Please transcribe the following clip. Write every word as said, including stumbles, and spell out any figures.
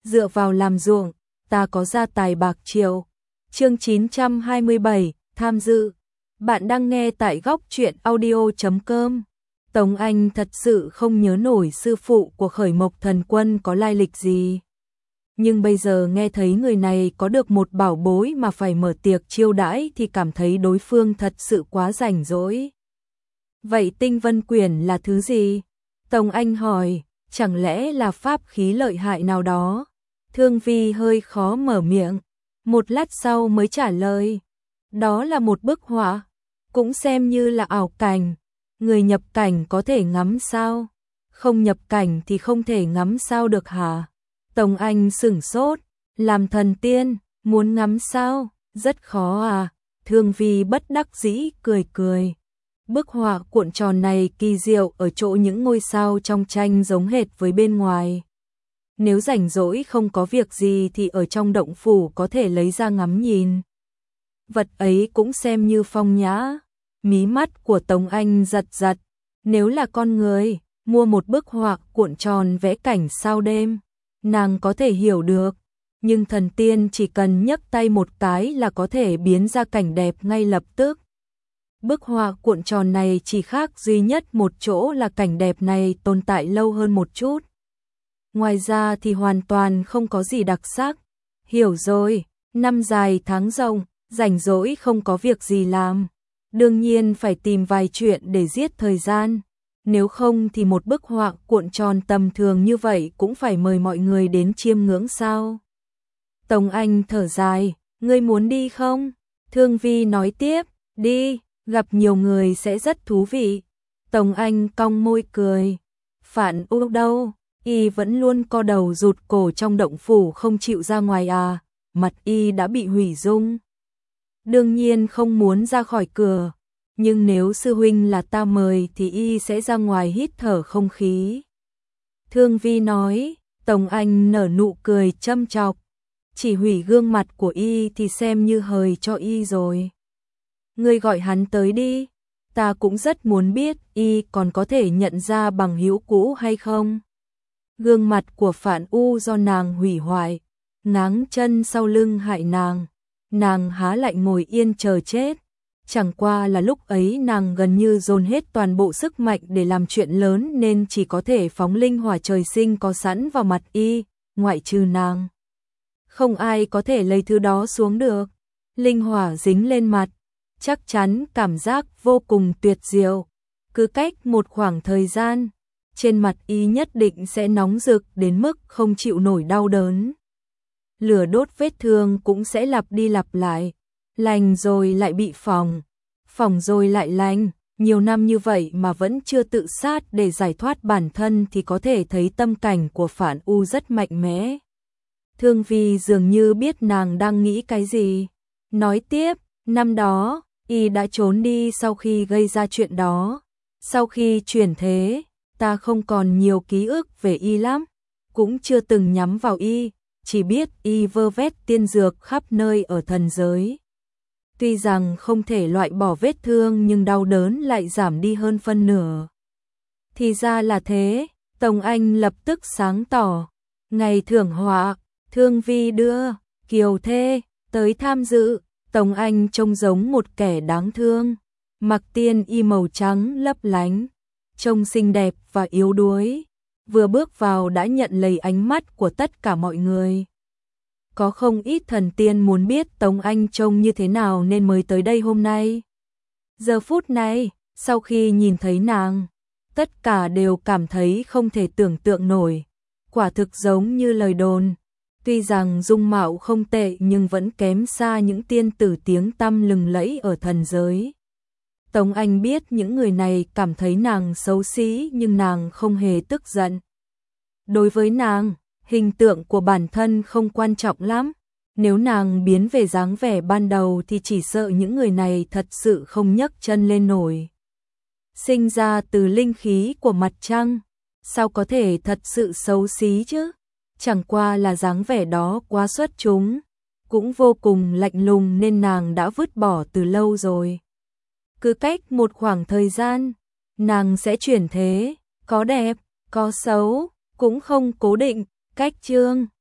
dựa vào làm ruộng, ta có gia tài bạc triệu. Chương chín trăm hai mươi bảy, tham dự. Bạn đang nghe tại góc truyện audio chấm com. Tống Anh thật sự không nhớ nổi sư phụ của Khởi Mộc Thần Quân có lai lịch gì. Nhưng bây giờ nghe thấy người này có được một bảo bối mà phải mở tiệc chiêu đãi thì cảm thấy đối phương thật sự quá rảnh rỗi. Vậy tinh vân quyển là thứ gì? Tống Anh hỏi, chẳng lẽ là pháp khí lợi hại nào đó? Thương Vi hơi khó mở miệng, một lát sau mới trả lời. Đó là một bức họa, cũng xem như là ảo cảnh. Người nhập cảnh có thể ngắm sao? Không nhập cảnh thì không thể ngắm sao được hả? Tống Anh sửng sốt, làm thần tiên, muốn ngắm sao? Rất khó à? Thương Vi bất đắc dĩ cười cười. Bức họa cuộn tròn này kỳ diệu ở chỗ những ngôi sao trong tranh giống hệt với bên ngoài. Nếu rảnh rỗi không có việc gì thì ở trong động phủ có thể lấy ra ngắm nhìn. Vật ấy cũng xem như phong nhã. Mí mắt của Tống Anh giật giật. Nếu là con người, mua một bức họa cuộn tròn vẽ cảnh sao đêm, nàng có thể hiểu được. Nhưng thần tiên chỉ cần nhấc tay một cái là có thể biến ra cảnh đẹp ngay lập tức. Bức họa cuộn tròn này chỉ khác duy nhất một chỗ là cảnh đẹp này tồn tại lâu hơn một chút. Ngoài ra thì hoàn toàn không có gì đặc sắc. Hiểu rồi, năm dài tháng rộng, rảnh rỗi không có việc gì làm. Đương nhiên phải tìm vài chuyện để giết thời gian. Nếu không thì một bức họa cuộn tròn tầm thường như vậy cũng phải mời mọi người đến chiêm ngưỡng sao. Tống Anh thở dài, ngươi muốn đi không? Thương Vi nói tiếp, đi, gặp nhiều người sẽ rất thú vị. Tống Anh cong môi cười. Phản U đâu? Y vẫn luôn co đầu rụt cổ trong động phủ không chịu ra ngoài à, mặt Y đã bị hủy dung. Đương nhiên không muốn ra khỏi cửa, nhưng nếu sư huynh là ta mời thì Y sẽ ra ngoài hít thở không khí. Thương Vi nói. Tống Anh nở nụ cười châm chọc. Chỉ hủy gương mặt của Y thì xem như hời cho Y rồi. Ngươi gọi hắn tới đi, ta cũng rất muốn biết Y còn có thể nhận ra bằng hữu cũ hay không. Gương mặt của Phản U do nàng hủy hoại, ngáng chân sau lưng hại nàng, nàng há lạnh ngồi yên chờ chết. Chẳng qua là lúc ấy nàng gần như dồn hết toàn bộ sức mạnh để làm chuyện lớn nên chỉ có thể phóng linh hỏa trời sinh có sẵn vào mặt Y, ngoại trừ nàng. Không ai có thể lấy thứ đó xuống được. Linh hỏa dính lên mặt, chắc chắn cảm giác vô cùng tuyệt diệu. Cứ cách một khoảng thời gian, trên mặt Y nhất định sẽ nóng rực đến mức không chịu nổi đau đớn. Lửa đốt vết thương cũng sẽ lặp đi lặp lại, lành rồi lại bị phỏng, phỏng rồi lại lành. Nhiều năm như vậy mà vẫn chưa tự sát để giải thoát bản thân thì có thể thấy tâm cảnh của Phản U rất mạnh mẽ. Thương Vi dường như biết nàng đang nghĩ cái gì. Nói tiếp, năm đó, Y đã trốn đi sau khi gây ra chuyện đó. Sau khi chuyển thế, ta không còn nhiều ký ức về Y lắm, cũng chưa từng nhắm vào Y, chỉ biết Y vơ vét tiên dược khắp nơi ở thần giới. Tuy rằng không thể loại bỏ vết thương nhưng đau đớn lại giảm đi hơn phân nửa. Thì ra là thế, Tống Anh lập tức sáng tỏ. Ngày thưởng họa, Thương Vi đưa Kiều Thê tới tham dự. Tống Anh trông giống một kẻ đáng thương, mặc tiên y màu trắng lấp lánh, trông xinh đẹp và yếu đuối. Vừa bước vào đã nhận lấy ánh mắt của tất cả mọi người. Có không ít thần tiên muốn biết Tống Anh trông như thế nào nên mới tới đây hôm nay. Giờ phút này, sau khi nhìn thấy nàng, tất cả đều cảm thấy không thể tưởng tượng nổi. Quả thực giống như lời đồn. Tuy rằng dung mạo không tệ nhưng vẫn kém xa những tiên tử tiếng tăm lừng lẫy ở thần giới. Tống Anh biết những người này cảm thấy nàng xấu xí nhưng nàng không hề tức giận. Đối với nàng, hình tượng của bản thân không quan trọng lắm. Nếu nàng biến về dáng vẻ ban đầu thì chỉ sợ những người này thật sự không nhấc chân lên nổi. Sinh ra từ linh khí của mặt trăng, sao có thể thật sự xấu xí chứ? Chẳng qua là dáng vẻ đó quá xuất chúng, cũng vô cùng lạnh lùng nên nàng đã vứt bỏ từ lâu rồi. Cứ cách một khoảng thời gian, nàng sẽ chuyển thế, có đẹp, có xấu, cũng không cố định. Cách chương